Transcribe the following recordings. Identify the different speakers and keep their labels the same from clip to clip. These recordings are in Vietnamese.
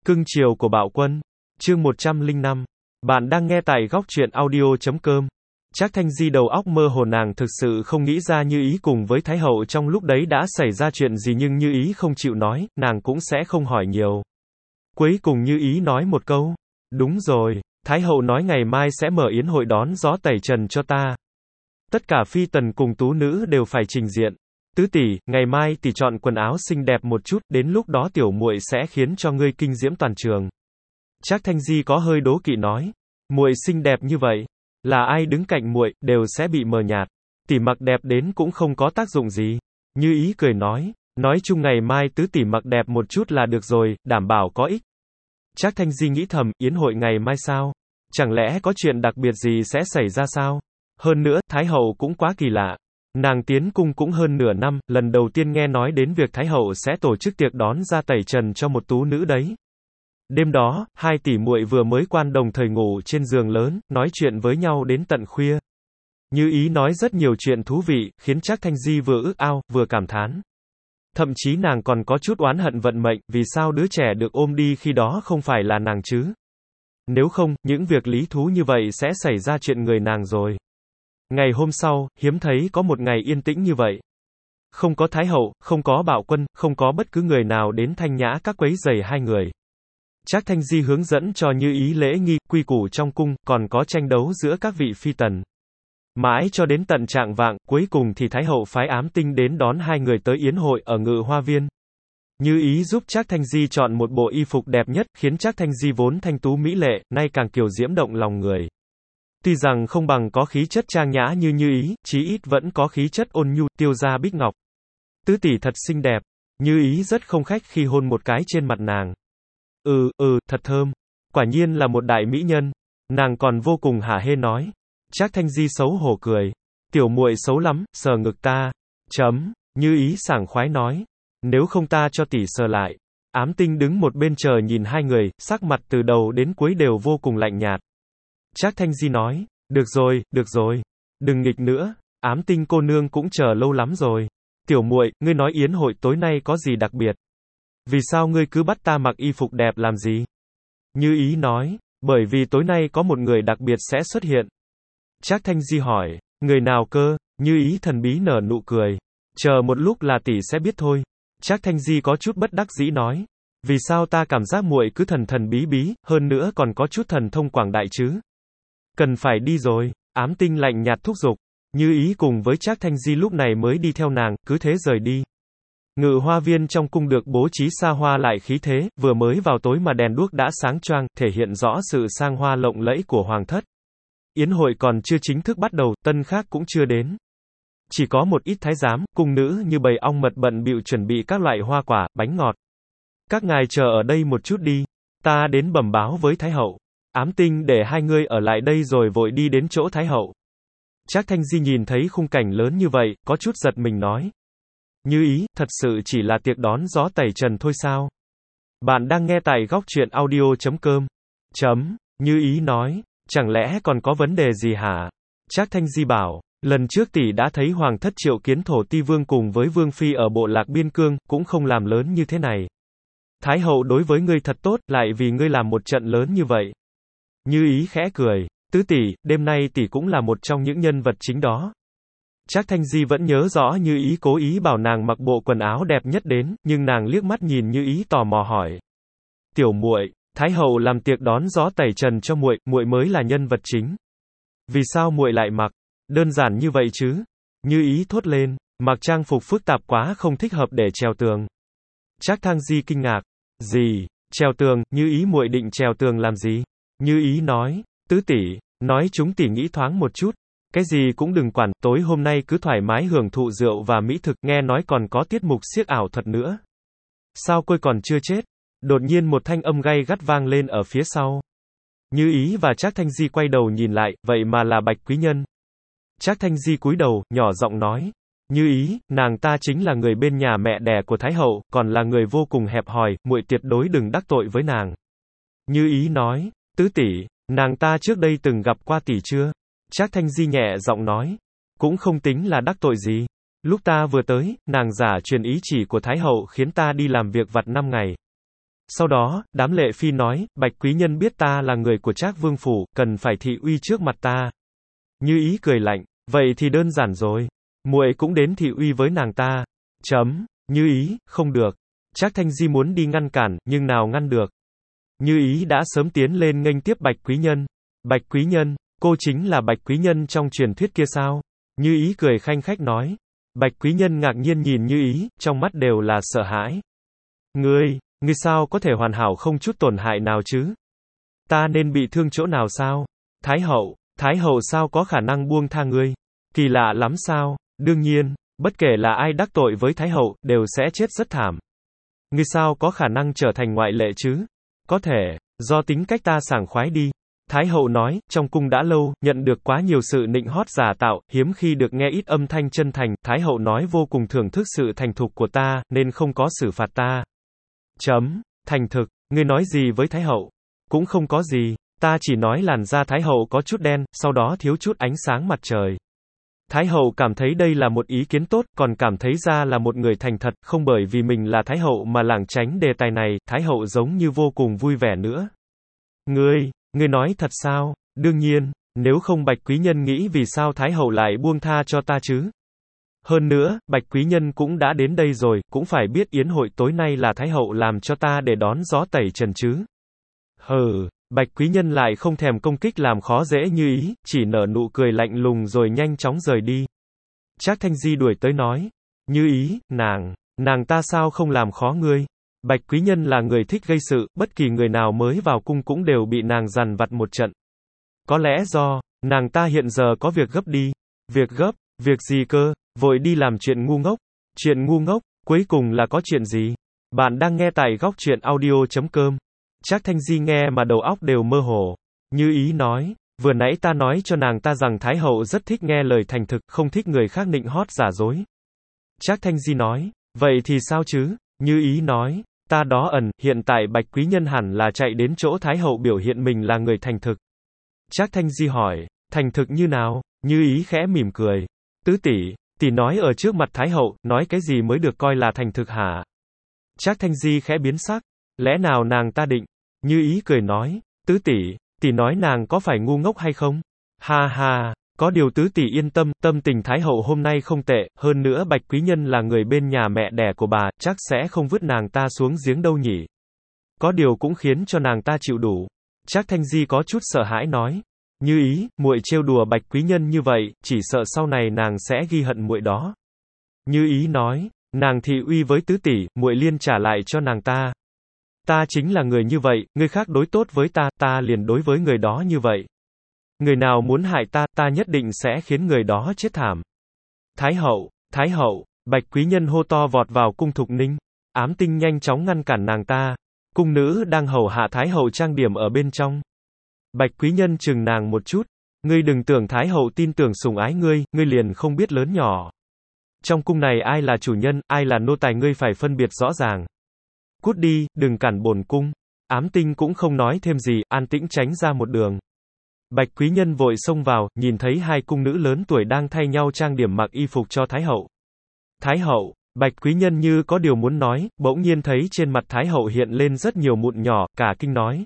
Speaker 1: Cưng chiều của Bạo Quân. Chương 105. Bạn đang nghe tại góc truyện audio.com. Trác Thanh Di đầu óc mơ hồ, nàng thực sự không nghĩ ra Như Ý cùng với Thái Hậu trong lúc đấy đã xảy ra chuyện gì, nhưng Như Ý không chịu nói, nàng cũng sẽ không hỏi nhiều. Cuối cùng Như Ý nói một câu. Đúng rồi, Thái Hậu nói ngày mai sẽ mở yến hội đón gió tẩy trần cho ta. Tất cả phi tần cùng tú nữ đều phải trình diện. Tứ tỷ, ngày mai tỷ chọn quần áo xinh đẹp một chút, đến lúc đó tiểu muội sẽ khiến cho ngươi kinh diễm toàn trường. Trác Thanh Di có hơi đố kỵ nói, muội xinh đẹp như vậy, là ai đứng cạnh muội đều sẽ bị mờ nhạt. Tỷ mặc đẹp đến cũng không có tác dụng gì. Như Ý cười nói chung ngày mai tứ tỷ mặc đẹp một chút là được rồi, đảm bảo có ích. Trác Thanh Di nghĩ thầm, yến hội ngày mai sao? Chẳng lẽ có chuyện đặc biệt gì sẽ xảy ra sao? Hơn nữa, Thái Hậu cũng quá kỳ lạ. Nàng tiến cung cũng hơn nửa năm, lần đầu tiên nghe nói đến việc Thái Hậu sẽ tổ chức tiệc đón ra tẩy trần cho một tú nữ đấy. Đêm đó, hai tỷ muội vừa mới quan đồng thời ngủ trên giường lớn, nói chuyện với nhau đến tận khuya. Như Ý nói rất nhiều chuyện thú vị, khiến Trác Thanh Di vừa ước ao, vừa cảm thán. Thậm chí nàng còn có chút oán hận vận mệnh, vì sao đứa trẻ được ôm đi khi đó không phải là nàng chứ? Nếu không, những việc lý thú như vậy sẽ xảy ra chuyện người nàng rồi. Ngày hôm sau, hiếm thấy có một ngày yên tĩnh như vậy. Không có Thái Hậu, không có Bạo Quân, không có bất cứ người nào đến thanh nhã các quấy rầy hai người. Trác Thanh Di hướng dẫn cho Như Ý lễ nghi, quy củ trong cung, còn có tranh đấu giữa các vị phi tần. Mãi cho đến tận trạng vạng, cuối cùng thì Thái Hậu phái Ám Tinh đến đón hai người tới yến hội ở Ngự Hoa Viên. Như Ý giúp Trác Thanh Di chọn một bộ y phục đẹp nhất, khiến Trác Thanh Di vốn thanh tú mỹ lệ, nay càng kiều diễm động lòng người. Tuy rằng không bằng có khí chất trang nhã như Như Ý, chí ít vẫn có khí chất ôn nhu, tiêu gia bích ngọc. Tứ tỷ thật xinh đẹp. Như Ý rất không khách khi hôn một cái trên mặt nàng. Thật thơm. Quả nhiên là một đại mỹ nhân. Nàng còn vô cùng hả hê nói. Trác Thanh Di xấu hổ cười. Tiểu muội xấu lắm, sờ ngực ta. Như Ý sảng khoái nói. Nếu không ta cho tỷ sờ lại. Ám Tinh đứng một bên chờ nhìn hai người, sắc mặt từ đầu đến cuối đều vô cùng lạnh nhạt. Trác Thanh Di nói, được rồi, đừng nghịch nữa, Ám Tinh cô nương cũng chờ lâu lắm rồi. Tiểu muội, ngươi nói yến hội tối nay có gì đặc biệt? Vì sao ngươi cứ bắt ta mặc y phục đẹp làm gì? Như Ý nói, bởi vì tối nay có một người đặc biệt sẽ xuất hiện. Trác Thanh Di hỏi, người nào cơ? Như Ý thần bí nở nụ cười. Chờ một lúc là tỷ sẽ biết thôi. Trác Thanh Di có chút bất đắc dĩ nói, vì sao ta cảm giác muội cứ thần thần bí bí, hơn nữa còn có chút thần thông quảng đại chứ? Cần phải đi rồi, Ám Tinh lạnh nhạt thúc giục. Như Ý cùng với Trác Thanh Di lúc này mới đi theo nàng, cứ thế rời đi. Ngự Hoa Viên trong cung được bố trí xa hoa lại khí thế, vừa mới vào tối mà đèn đuốc đã sáng choang, thể hiện rõ sự sang hoa lộng lẫy của hoàng thất. Yến hội còn chưa chính thức bắt đầu, tân khác cũng chưa đến. Chỉ có một ít thái giám, cung nữ như bầy ong mật bận bịu chuẩn bị các loại hoa quả, bánh ngọt. Các ngài chờ ở đây một chút đi, ta đến bẩm báo với Thái Hậu. Ám Tinh để hai ngươi ở lại đây rồi vội đi đến chỗ Thái Hậu. Trác Thanh Di nhìn thấy khung cảnh lớn như vậy, có chút giật mình nói. Như Ý, thật sự chỉ là tiệc đón gió tẩy trần thôi sao? Bạn đang nghe tại góc truyện audio.com. Như Ý nói, chẳng lẽ còn có vấn đề gì hả? Trác Thanh Di bảo, lần trước tỷ đã thấy hoàng thất triệu kiến thổ ti vương cùng với vương phi ở bộ lạc biên cương, cũng không làm lớn như thế này. Thái Hậu đối với ngươi thật tốt, lại vì ngươi làm một trận lớn như vậy. Như Ý khẽ cười, tứ tỷ, đêm nay tỷ cũng là một trong những nhân vật chính đó. Trác Thanh Di vẫn nhớ rõ Như Ý cố ý bảo nàng mặc bộ quần áo đẹp nhất đến, nhưng nàng liếc mắt nhìn Như Ý tò mò hỏi. Tiểu muội, Thái Hậu làm tiệc đón gió tẩy trần cho muội, muội mới là nhân vật chính. Vì sao muội lại mặc? Đơn giản như vậy chứ? Như Ý thốt lên, mặc trang phục phức tạp quá không thích hợp để trèo tường. Trác Thanh Di kinh ngạc. Gì? Trèo tường? Như Ý muội định trèo tường làm gì? Như Ý nói, tứ tỷ, nói chúng tỷ nghĩ thoáng một chút. Cái gì cũng đừng quản, tối hôm nay cứ thoải mái hưởng thụ rượu và mỹ thực, nghe nói còn có tiết mục xiếc ảo thuật nữa. Sao cô còn chưa chết? Đột nhiên một thanh âm gay gắt vang lên ở phía sau. Như Ý và Trác Thanh Di quay đầu nhìn lại, vậy mà là Bạch Quý Nhân. Trác Thanh Di cúi đầu, nhỏ giọng nói. Như Ý, nàng ta chính là người bên nhà mẹ đẻ của Thái Hậu, còn là người vô cùng hẹp hòi, muội tuyệt đối đừng đắc tội với nàng. Như Ý nói, tứ tỷ, nàng ta trước đây từng gặp qua tỷ chưa? Trác Thanh Di nhẹ giọng nói, cũng không tính là đắc tội gì. Lúc ta vừa tới, nàng giả truyền ý chỉ của Thái Hậu khiến ta đi làm việc vặt 5 ngày. Sau đó, đám lệ phi nói, Bạch quý nhân biết ta là người của Trác vương phủ, cần phải thị uy trước mặt ta. Như Ý cười lạnh, vậy thì đơn giản rồi. Muội cũng đến thị uy với nàng ta. Như Ý, không được. Trác Thanh Di muốn đi ngăn cản, nhưng nào ngăn được. Như Ý đã sớm tiến lên nghênh tiếp Bạch quý nhân. Bạch quý nhân, cô chính là Bạch quý nhân trong truyền thuyết kia sao? Như Ý cười khanh khách nói. Bạch quý nhân ngạc nhiên nhìn Như Ý, trong mắt đều là sợ hãi. Ngươi sao có thể hoàn hảo không chút tổn hại nào chứ? Ta nên bị thương chỗ nào sao? Thái hậu sao có khả năng buông tha ngươi? Kỳ lạ lắm sao? Đương nhiên, bất kể là ai đắc tội với Thái hậu, đều sẽ chết rất thảm. Ngươi sao có khả năng trở thành ngoại lệ chứ? Có thể, do tính cách ta sảng khoái đi. Thái hậu nói, trong cung đã lâu, nhận được quá nhiều sự nịnh hót giả tạo, hiếm khi được nghe ít âm thanh chân thành, Thái hậu nói vô cùng thưởng thức sự thành thục của ta, nên không có xử phạt ta. Thành thực, ngươi nói gì với Thái hậu? Cũng không có gì, ta chỉ nói làn da Thái hậu có chút đen, sau đó thiếu chút ánh sáng mặt trời. Thái hậu cảm thấy đây là một ý kiến tốt, còn cảm thấy ra là một người thành thật, không bởi vì mình là Thái hậu mà lảng tránh đề tài này, Thái hậu giống như vô cùng vui vẻ nữa. Ngươi nói thật sao? Đương nhiên, nếu không Bạch quý nhân nghĩ vì sao Thái hậu lại buông tha cho ta chứ? Hơn nữa, Bạch quý nhân cũng đã đến đây rồi, cũng phải biết yến hội tối nay là Thái hậu làm cho ta để đón gió tẩy trần chứ. Bạch quý nhân lại không thèm công kích làm khó dễ Như Ý, chỉ nở nụ cười lạnh lùng rồi nhanh chóng rời đi. Trác Thanh Di đuổi tới nói, Như Ý, nàng ta sao không làm khó ngươi? Bạch quý nhân là người thích gây sự, bất kỳ người nào mới vào cung cũng đều bị nàng dằn vặt một trận. Có lẽ do, nàng ta hiện giờ có việc gấp đi. Việc gấp, việc gì cơ? Vội đi làm chuyện ngu ngốc. Chuyện ngu ngốc, cuối cùng là có chuyện gì? Bạn đang nghe tại góc truyện audio.com. Trác Thanh Di nghe mà đầu óc đều mơ hồ. Như Ý nói, vừa nãy ta nói cho nàng ta rằng Thái hậu rất thích nghe lời thành thực, không thích người khác nịnh hót giả dối. Trác Thanh Di nói, vậy thì sao chứ? Như Ý nói, ta đó hiện tại Bạch quý nhân hẳn là chạy đến chỗ Thái hậu biểu hiện mình là người thành thực. Trác Thanh Di hỏi, thành thực như nào? Như Ý khẽ mỉm cười. Tứ tỷ nói ở trước mặt Thái hậu, nói cái gì mới được coi là thành thực hả? Trác Thanh Di khẽ biến sắc. Lẽ nào nàng ta định? Như Ý cười nói, tứ tỷ nói nàng có phải ngu ngốc hay không? Ha ha, có điều tứ tỷ yên tâm, tâm tình Thái hậu hôm nay không tệ, hơn nữa Bạch quý nhân là người bên nhà mẹ đẻ của bà, chắc sẽ không vứt nàng ta xuống giếng đâu nhỉ. Có điều cũng khiến cho nàng ta chịu đủ. Trác Thanh Di có chút sợ hãi nói, Như Ý, muội trêu đùa Bạch quý nhân như vậy, chỉ sợ sau này nàng sẽ ghi hận muội đó. Như Ý nói, nàng thị uy với tứ tỷ, muội liên trả lại cho nàng ta. Ta chính là người như vậy, người khác đối tốt với ta, ta liền đối với người đó như vậy. Người nào muốn hại ta, ta nhất định sẽ khiến người đó chết thảm. Thái hậu, Bạch quý nhân hô to vọt vào cung Thục Ninh. Ám Tinh nhanh chóng ngăn cản nàng ta. Cung nữ đang hầu hạ Thái hậu trang điểm ở bên trong. Bạch quý nhân chừng nàng một chút. Ngươi đừng tưởng Thái hậu tin tưởng sủng ái ngươi liền không biết lớn nhỏ. Trong cung này ai là chủ nhân, ai là nô tài ngươi phải phân biệt rõ ràng. Cút đi, đừng cản bổn cung. Ám Tinh cũng không nói thêm gì, an tĩnh tránh ra một đường. Bạch quý nhân vội xông vào, nhìn thấy hai cung nữ lớn tuổi đang thay nhau trang điểm mặc y phục cho Thái hậu. Bạch quý nhân như có điều muốn nói, bỗng nhiên thấy trên mặt Thái hậu hiện lên rất nhiều mụn nhỏ, cả kinh nói.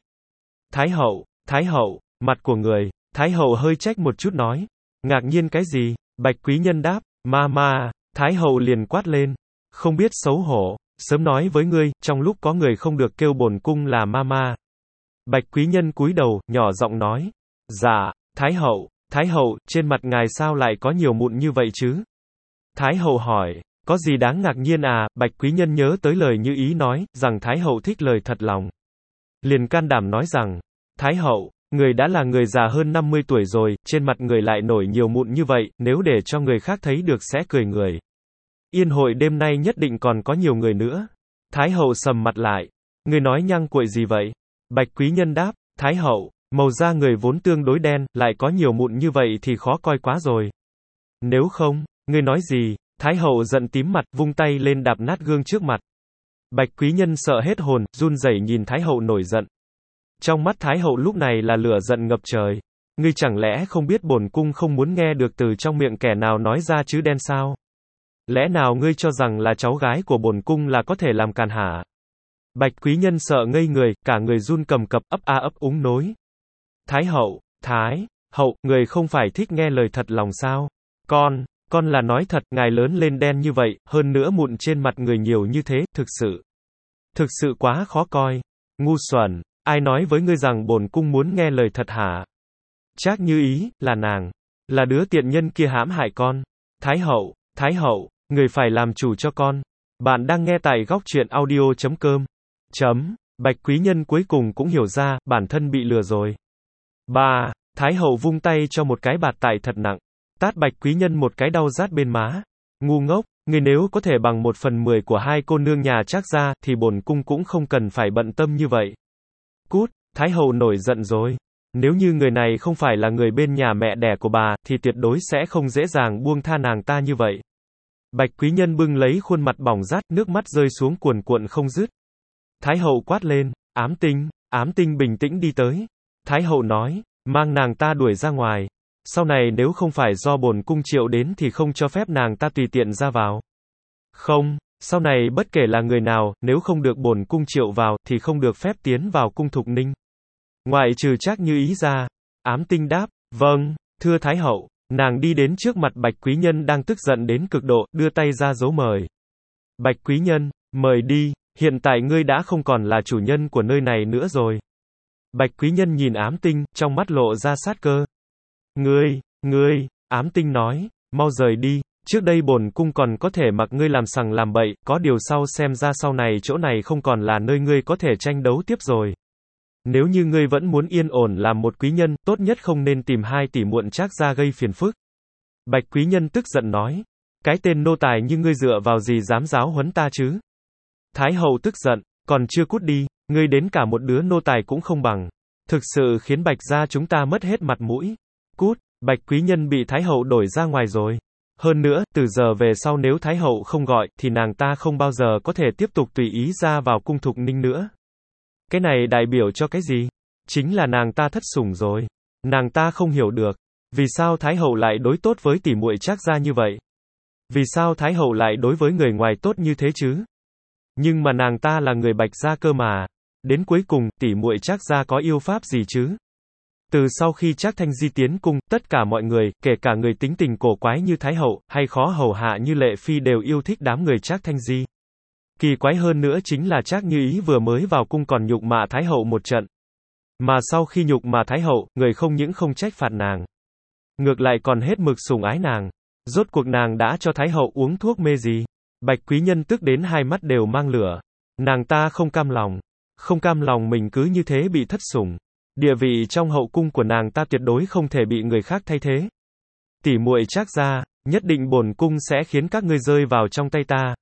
Speaker 1: Thái hậu, mặt của người. Thái hậu hơi trách một chút nói. Ngạc nhiên cái gì? Bạch quý nhân đáp, ma. Thái hậu liền quát lên. Không biết xấu hổ. Sớm nói với ngươi, trong lúc có người không được kêu bổn cung là ma. Bạch quý nhân cúi đầu, nhỏ giọng nói. Dạ, Thái hậu, trên mặt ngài sao lại có nhiều mụn như vậy chứ? Thái hậu hỏi, có gì đáng ngạc nhiên à? Bạch quý nhân nhớ tới lời Như Ý nói, rằng Thái hậu thích lời thật lòng. Liền can đảm nói rằng, Thái hậu, người đã là người già hơn 50 tuổi rồi, trên mặt người lại nổi nhiều mụn như vậy, nếu để cho người khác thấy được sẽ cười người. Yên hội đêm nay nhất định còn có nhiều người nữa. Thái hậu sầm mặt lại. Người nói nhăng cuội gì vậy? Bạch quý nhân đáp, Thái hậu, màu da người vốn tương đối đen, lại có nhiều mụn như vậy thì khó coi quá rồi. Nếu không, người nói gì? Thái hậu giận tím mặt, vung tay lên đạp nát gương trước mặt. Bạch quý nhân sợ hết hồn, run rẩy nhìn Thái hậu nổi giận. Trong mắt Thái hậu lúc này là lửa giận ngập trời. Ngươi chẳng lẽ không biết bổn cung không muốn nghe được từ trong miệng kẻ nào nói ra chữ đen sao? Lẽ nào ngươi cho rằng là cháu gái của bổn cung là có thể làm càn hả? Bạch quý nhân sợ ngây người, cả người run cầm cập, ấp a ấp úng nối. Thái hậu, người không phải thích nghe lời thật lòng sao? Con là nói thật, ngài lớn lên đen như vậy, hơn nữa mụn trên mặt người nhiều như thế, thực sự quá khó coi. Ngu xuẩn, ai nói với ngươi rằng bổn cung muốn nghe lời thật hả? Trác Như Ý, là nàng, là đứa tiện nhân kia hãm hại con. Thái hậu, người phải làm chủ cho con. Bạn đang nghe tại góc truyện audio.com. Bạch quý nhân cuối cùng cũng hiểu ra, bản thân bị lừa rồi. Thái hậu vung tay cho một cái bạt tại thật nặng. Tát bạch quý nhân một cái đau rát bên má. Ngu ngốc, người nếu có thể bằng 1/10 của hai cô nương nhà Trác gia, thì bổn cung cũng không cần phải bận tâm như vậy. Cút, Thái hậu nổi giận rồi. Nếu như người này không phải là người bên nhà mẹ đẻ của bà, thì tuyệt đối sẽ không dễ dàng buông tha nàng ta như vậy. Bạch quý nhân bưng lấy khuôn mặt bỏng rát, nước mắt rơi xuống cuồn cuộn không dứt. Thái hậu quát lên, ám tinh bình tĩnh đi tới. Thái hậu nói, mang nàng ta đuổi ra ngoài. Sau này nếu không phải do bổn cung triệu đến thì không cho phép nàng ta tùy tiện ra vào. Không, sau này bất kể là người nào, nếu không được bổn cung triệu vào, thì không được phép tiến vào cung Thục Ninh. Ngoại trừ Trác Như Ý ra. Ám tinh đáp, vâng, thưa Thái hậu. Nàng đi đến trước mặt bạch quý nhân đang tức giận đến cực độ, đưa tay ra dấu mời. Bạch quý nhân, mời đi, hiện tại ngươi đã không còn là chủ nhân của nơi này nữa rồi. Bạch quý nhân nhìn ám tinh, trong mắt lộ ra sát cơ. Ngươi, ám tinh nói, mau rời đi, trước đây bổn cung còn có thể mặc ngươi làm sằng làm bậy, có điều xem ra sau này chỗ này không còn là nơi ngươi có thể tranh đấu tiếp rồi. Nếu như ngươi vẫn muốn yên ổn làm một quý nhân, tốt nhất không nên tìm hai tỷ muội Trác gia gây phiền phức. Bạch quý nhân tức giận nói, cái tên nô tài như ngươi dựa vào gì dám giáo huấn ta chứ? Thái hậu tức giận, còn chưa cút đi, ngươi đến cả một đứa nô tài cũng không bằng. Thực sự khiến Bạch gia chúng ta mất hết mặt mũi. Cút, Bạch quý nhân bị Thái hậu đổi ra ngoài rồi. Hơn nữa, từ giờ về sau nếu Thái hậu không gọi, thì nàng ta không bao giờ có thể tiếp tục tùy ý ra vào cung Thục Ninh nữa. Cái này đại biểu cho cái gì? Chính là nàng ta thất sủng rồi. Nàng ta không hiểu được. Vì sao Thái hậu lại đối tốt với tỷ muội Trác gia như vậy? Vì sao Thái hậu lại đối với người ngoài tốt như thế chứ? Nhưng mà nàng ta là người Bạch gia cơ mà. Đến cuối cùng, tỷ muội Trác gia có yêu pháp gì chứ? Từ sau khi Trác Thanh Di tiến cung, tất cả mọi người, kể cả người tính tình cổ quái như Thái hậu, hay khó hầu hạ như Lệ Phi đều yêu thích đám người Trác Thanh Di. Kỳ quái hơn nữa chính là Trác Như Ý vừa mới vào cung còn nhục mạ Thái hậu một trận. Mà sau khi nhục mạ Thái hậu, người không những không trách phạt nàng, ngược lại còn hết mực sủng ái nàng. Rốt cuộc nàng đã cho Thái hậu uống thuốc mê gì? Bạch quý nhân tức đến hai mắt đều mang lửa. Nàng ta không cam lòng mình cứ như thế bị thất sủng. Địa vị trong hậu cung của nàng ta tuyệt đối không thể bị người khác thay thế. Tỷ muội Trác gia, nhất định bổn cung sẽ khiến các ngươi rơi vào trong tay ta.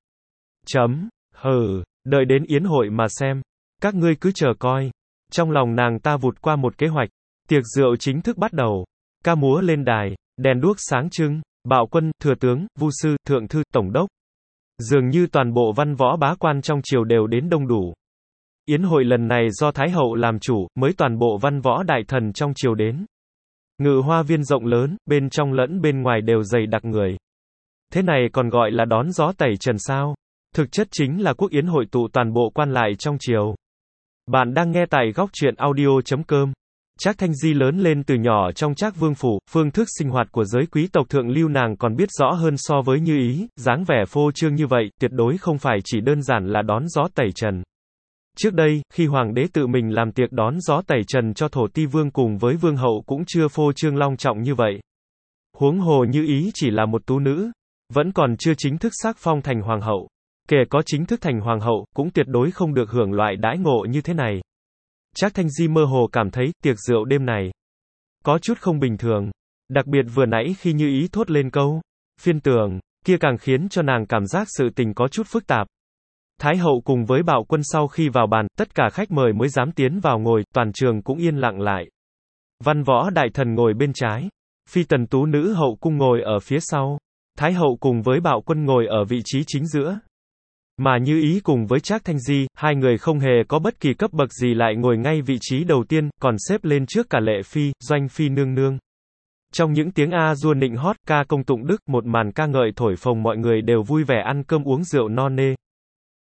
Speaker 1: Đợi đến yến hội mà xem. Các ngươi cứ chờ coi. Trong lòng nàng ta vụt qua một kế hoạch. Tiệc rượu chính thức bắt đầu. Ca múa lên đài, đèn đuốc sáng trưng, bạo quân, thừa tướng, vu sư, thượng thư, tổng đốc. Dường như toàn bộ văn võ bá quan trong triều đều đến đông đủ. Yến hội lần này do Thái hậu làm chủ, mới toàn bộ văn võ đại thần trong triều đến. Ngự hoa viên rộng lớn, bên trong lẫn bên ngoài đều dày đặc người. Thế này còn gọi là đón gió tẩy trần sao? Thực chất chính là quốc yến hội tụ toàn bộ quan lại trong triều. Bạn đang nghe tại góc truyện audio.com. Trác Thanh Di lớn lên từ nhỏ trong Trác Vương phủ, phương thức sinh hoạt của giới quý tộc thượng lưu nàng còn biết rõ hơn so với Như Ý, dáng vẻ phô trương như vậy, tuyệt đối không phải chỉ đơn giản là đón gió tẩy trần. Trước đây, khi hoàng đế tự mình làm tiệc đón gió tẩy trần cho thổ ti vương cùng với vương hậu cũng chưa phô trương long trọng như vậy. Huống hồ Như Ý chỉ là một tú nữ, vẫn còn chưa chính thức sắc phong thành hoàng hậu. Kể có chính thức thành hoàng hậu, cũng tuyệt đối không được hưởng loại đãi ngộ như thế này. Trác Thanh Di mơ hồ cảm thấy, tiệc rượu đêm này có chút không bình thường. Đặc biệt vừa nãy khi Như Ý thốt lên câu phiên tường, kia càng khiến cho nàng cảm giác sự tình có chút phức tạp. Thái hậu cùng với bạo quân sau khi vào bàn, tất cả khách mời mới dám tiến vào ngồi, toàn trường cũng yên lặng lại. Văn võ đại thần ngồi bên trái, phi tần tú nữ hậu cung ngồi ở phía sau, Thái hậu cùng với bạo quân ngồi ở vị trí chính giữa. Mà Như Ý cùng với Trác Thanh Di, hai người không hề có bất kỳ cấp bậc gì lại ngồi ngay vị trí đầu tiên, còn xếp lên trước cả Lệ Phi, Doanh Phi nương nương. Trong những tiếng a dua nịnh hót, ca công tụng đức, một màn ca ngợi thổi phồng mọi người đều vui vẻ ăn cơm uống rượu no nê.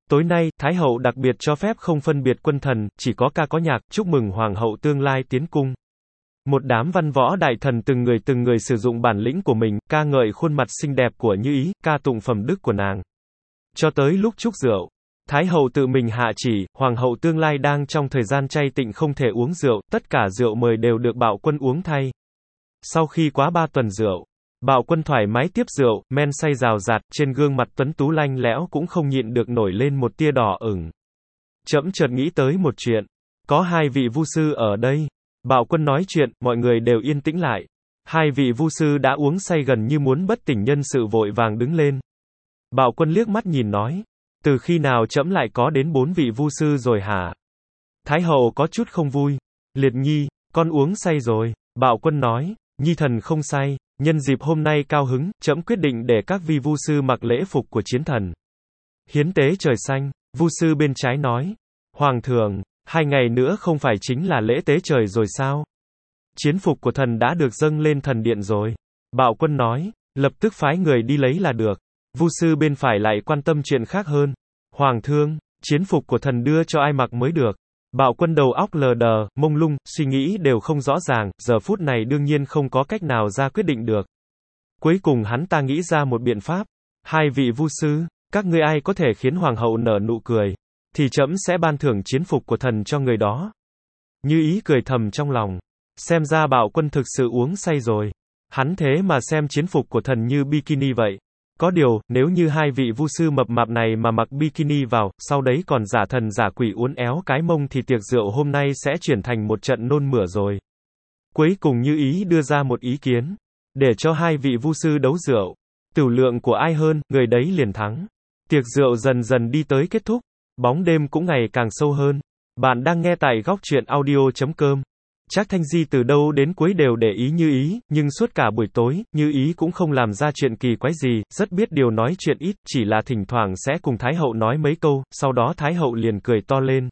Speaker 1: Tối nay, Thái hậu đặc biệt cho phép không phân biệt quân thần, chỉ có ca có nhạc, chúc mừng hoàng hậu tương lai tiến cung. Một đám văn võ đại thần từng người sử dụng bản lĩnh của mình, ca ngợi khuôn mặt xinh đẹp của Như Ý, ca tụng phẩm đức của nàng. Cho tới lúc chúc rượu, Thái hậu tự mình hạ chỉ, hoàng hậu tương lai đang trong thời gian chay tịnh không thể uống rượu, tất cả rượu mời đều được Bạo Quân uống thay. Sau khi quá 3 tuần rượu, Bạo Quân thoải mái tiếp rượu, men say rào rạt, trên gương mặt tuấn tú lanh lẽo cũng không nhịn được nổi lên một tia đỏ ửng. Trẫm chợt nghĩ tới một chuyện, có 2 vị vu sư ở đây. Bạo Quân nói chuyện, mọi người đều yên tĩnh lại. 2 vị vu sư đã uống say gần như muốn bất tỉnh nhân sự vội vàng đứng lên. Bạo Quân liếc mắt nhìn nói, từ khi nào trẫm lại có đến 4 vị vu sư rồi hả? Thái hậu có chút không vui. Liệt Nhi, con uống say rồi. Bạo Quân nói, Nhi thần không say, nhân dịp hôm nay cao hứng, trẫm quyết định để các vi vu sư mặc lễ phục của chiến thần. Hiến tế trời xanh, vu sư bên trái nói, Hoàng thượng, 2 ngày nữa không phải chính là lễ tế trời rồi sao? Chiến phục của thần đã được dâng lên thần điện rồi. Bạo Quân nói, lập tức phái người đi lấy là được. Vu sư bên phải lại quan tâm chuyện khác hơn. Hoàng thượng, chiến phục của thần đưa cho ai mặc mới được? Bạo Quân đầu óc lờ đờ, mông lung, suy nghĩ đều không rõ ràng, giờ phút này đương nhiên không có cách nào ra quyết định được. Cuối cùng hắn ta nghĩ ra một biện pháp. 2 vị vu sư, các ngươi ai có thể khiến hoàng hậu nở nụ cười, thì trẫm sẽ ban thưởng chiến phục của thần cho người đó. Như Ý cười thầm trong lòng. Xem ra Bạo Quân thực sự uống say rồi. Hắn thế mà xem chiến phục của thần như bikini vậy. Có điều, nếu như 2 vị vu sư mập mạp này mà mặc bikini vào, sau đấy còn giả thần giả quỷ uốn éo cái mông thì tiệc rượu hôm nay sẽ chuyển thành một trận nôn mửa rồi. Cuối cùng Như Ý đưa ra một ý kiến. Để cho 2 vị vu sư đấu rượu. Tửu lượng của ai hơn, người đấy liền thắng. Tiệc rượu dần dần đi tới kết thúc. Bóng đêm cũng ngày càng sâu hơn. Bạn đang nghe tại góc truyện audio.com. Trác Thanh Di từ đầu đến cuối đều để ý Như Ý, nhưng suốt cả buổi tối, Như Ý cũng không làm ra chuyện kỳ quái gì, rất biết điều nói chuyện ít, chỉ là thỉnh thoảng sẽ cùng Thái hậu nói mấy câu, sau đó Thái hậu liền cười to lên.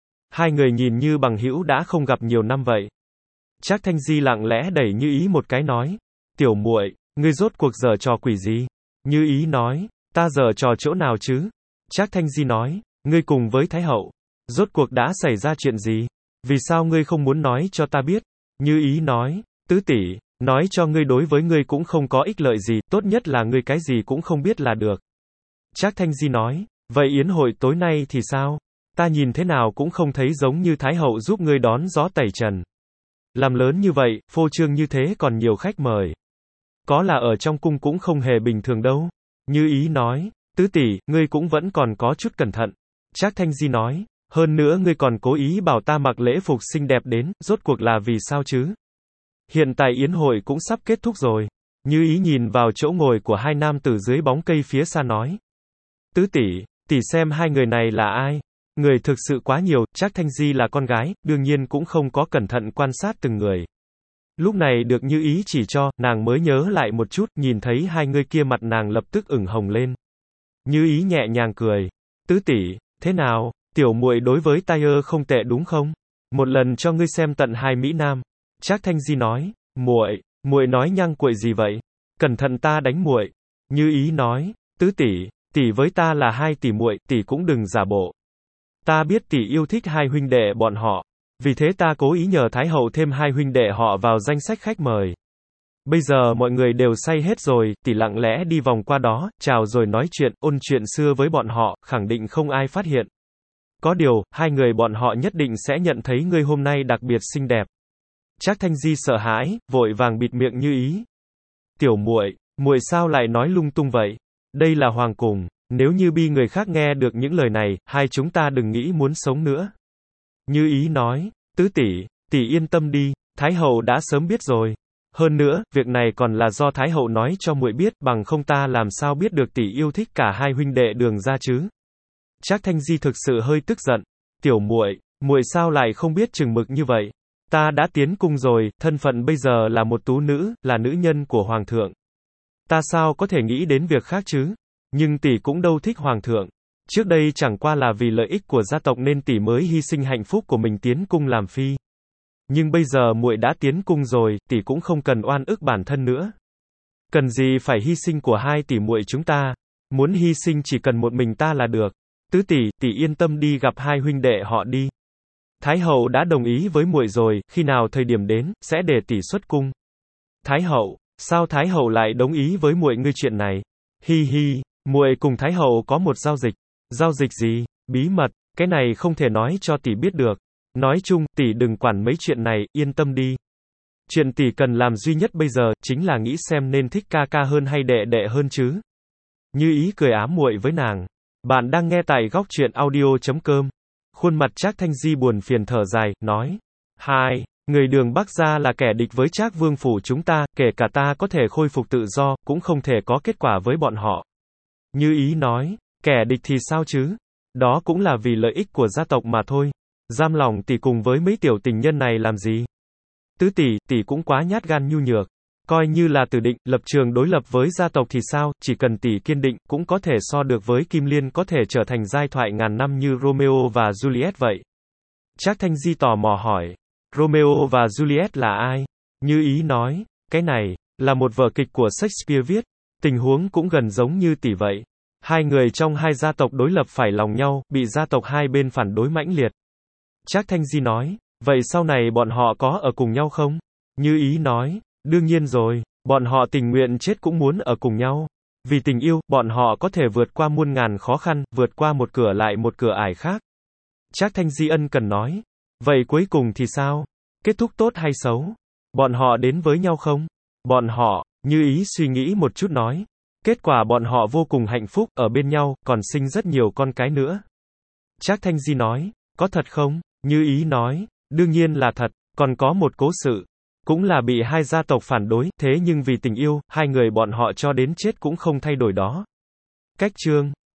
Speaker 1: 2 người nhìn như bằng hữu đã không gặp nhiều năm vậy. Trác Thanh Di lặng lẽ đẩy Như Ý một cái nói, tiểu muội, ngươi rốt cuộc giở trò quỷ gì? Như Ý nói, ta giở trò chỗ nào chứ? Trác Thanh Di nói, ngươi cùng với Thái hậu, rốt cuộc đã xảy ra chuyện gì? Vì sao ngươi không muốn nói cho ta biết? Như Ý nói, tứ tỷ, nói cho ngươi đối với ngươi cũng không có ích lợi gì, tốt nhất là ngươi cái gì cũng không biết là được. Trác Thanh Di nói, vậy yến hội tối nay thì sao? Ta nhìn thế nào cũng không thấy giống như Thái hậu giúp ngươi đón gió tẩy trần. Làm lớn như vậy, phô trương như thế còn nhiều khách mời. Có là ở trong cung cũng không hề bình thường đâu. Như Ý nói, tứ tỷ, ngươi cũng vẫn còn có chút cẩn thận. Trác Thanh Di nói, hơn nữa ngươi còn cố ý bảo ta mặc lễ phục xinh đẹp đến, rốt cuộc là vì sao chứ? Hiện tại yến hội cũng sắp kết thúc rồi. Như Ý nhìn vào chỗ ngồi của 2 nam tử dưới bóng cây phía xa nói. Tứ tỷ, tỷ xem 2 người này là ai? Người thực sự quá nhiều, Trác Thanh Di là con gái, đương nhiên cũng không có cẩn thận quan sát từng người. Lúc này được Như Ý chỉ cho, nàng mới nhớ lại một chút, nhìn thấy 2 người kia mặt nàng lập tức ửng hồng lên. Như Ý nhẹ nhàng cười. Tứ tỷ, thế nào? Tiểu muội đối với Tayer không tệ đúng không? Một lần cho ngươi xem tận 2 mỹ nam. Trác Thanh Di nói, muội nói nhăng cuội gì vậy? Cẩn thận ta đánh muội. Như Ý nói, tứ tỷ, tỷ với ta là 2 tỷ muội, tỷ cũng đừng giả bộ. Ta biết tỷ yêu thích 2 huynh đệ bọn họ, vì thế ta cố ý nhờ Thái hậu thêm 2 huynh đệ họ vào danh sách khách mời. Bây giờ mọi người đều say hết rồi, tỷ lặng lẽ đi vòng qua đó, chào rồi nói chuyện, ôn chuyện xưa với bọn họ, khẳng định không ai phát hiện. Có điều, 2 người bọn họ nhất định sẽ nhận thấy ngươi hôm nay đặc biệt xinh đẹp. Trác Thanh Di sợ hãi, vội vàng bịt miệng Như Ý. Tiểu muội sao lại nói lung tung vậy? Đây là hoàng cung, nếu như bi người khác nghe được những lời này, 2 chúng ta đừng nghĩ muốn sống nữa. Như Ý nói, tứ tỷ, tỷ yên tâm đi, Thái hậu đã sớm biết rồi. Hơn nữa, việc này còn là do Thái hậu nói cho muội biết, bằng không ta làm sao biết được tỷ yêu thích cả 2 huynh đệ Đường ra chứ? Trác Thanh Di thực sự hơi tức giận. Tiểu muội sao lại không biết chừng mực như vậy? Ta đã tiến cung rồi, thân phận bây giờ là một tú nữ, là nữ nhân của hoàng thượng. Ta sao có thể nghĩ đến việc khác chứ? Nhưng tỷ cũng đâu thích hoàng thượng. Trước đây chẳng qua là vì lợi ích của gia tộc nên tỷ mới hy sinh hạnh phúc của mình tiến cung làm phi. Nhưng bây giờ muội đã tiến cung rồi, tỷ cũng không cần oan ức bản thân nữa. Cần gì phải hy sinh của 2 tỷ muội chúng ta? Muốn hy sinh chỉ cần một mình ta là được. Tứ tỷ, tỷ yên tâm đi gặp hai huynh đệ họ đi. Thái hậu đã đồng ý với muội rồi, khi nào thời điểm đến, sẽ để tỷ xuất cung. Thái hậu, sao Thái hậu lại đồng ý với muội ngươi chuyện này? Hi hi, muội cùng Thái hậu có một giao dịch. Giao dịch gì? Bí mật, cái này không thể nói cho tỷ biết được. Nói chung, tỷ đừng quản mấy chuyện này, yên tâm đi. Chuyện tỷ cần làm duy nhất bây giờ, chính là nghĩ xem nên thích ca ca hơn hay đệ đệ hơn chứ. Như Ý cười ám muội với nàng. Bạn đang nghe tại góc truyện audio.com. Khuôn mặt Trác Thanh Di buồn phiền thở dài, nói. Hai, người Đường Bắc gia là kẻ địch với Trác Vương phủ chúng ta, kể cả ta có thể khôi phục tự do, cũng không thể có kết quả với bọn họ. Như Ý nói, kẻ địch thì sao chứ? Đó cũng là vì lợi ích của gia tộc mà thôi. Giam lòng tỷ cùng với mấy tiểu tình nhân này làm gì? Tứ tỷ, tỷ cũng quá nhát gan nhu nhược. Coi như là tử định, lập trường đối lập với gia tộc thì sao, chỉ cần tỷ kiên định, cũng có thể so được với Kim Liên có thể trở thành giai thoại ngàn năm như Romeo và Juliet vậy. Trác Thanh Di tò mò hỏi, Romeo và Juliet là ai? Như Ý nói, cái này, là một vở kịch của Shakespeare viết, tình huống cũng gần giống như tỷ vậy. Hai người trong hai gia tộc đối lập phải lòng nhau, bị gia tộc hai bên phản đối mãnh liệt. Trác Thanh Di nói, vậy sau này bọn họ có ở cùng nhau không? Như Ý nói, đương nhiên rồi, bọn họ tình nguyện chết cũng muốn ở cùng nhau. Vì tình yêu, bọn họ có thể vượt qua muôn ngàn khó khăn, vượt qua một cửa lại một cửa ải khác. Trác Thanh Di ân cần nói, vậy cuối cùng thì sao? Kết thúc tốt hay xấu? Bọn họ đến với nhau không? Bọn họ, Như Ý suy nghĩ một chút nói, kết quả bọn họ vô cùng hạnh phúc, ở bên nhau, còn sinh rất nhiều con cái nữa. Trác Thanh Di nói, có thật không? Như Ý nói, đương nhiên là thật, còn có một cố sự. Cũng là bị hai gia tộc phản đối, thế nhưng vì tình yêu, hai người bọn họ cho đến chết cũng không thay đổi đó. Cách chương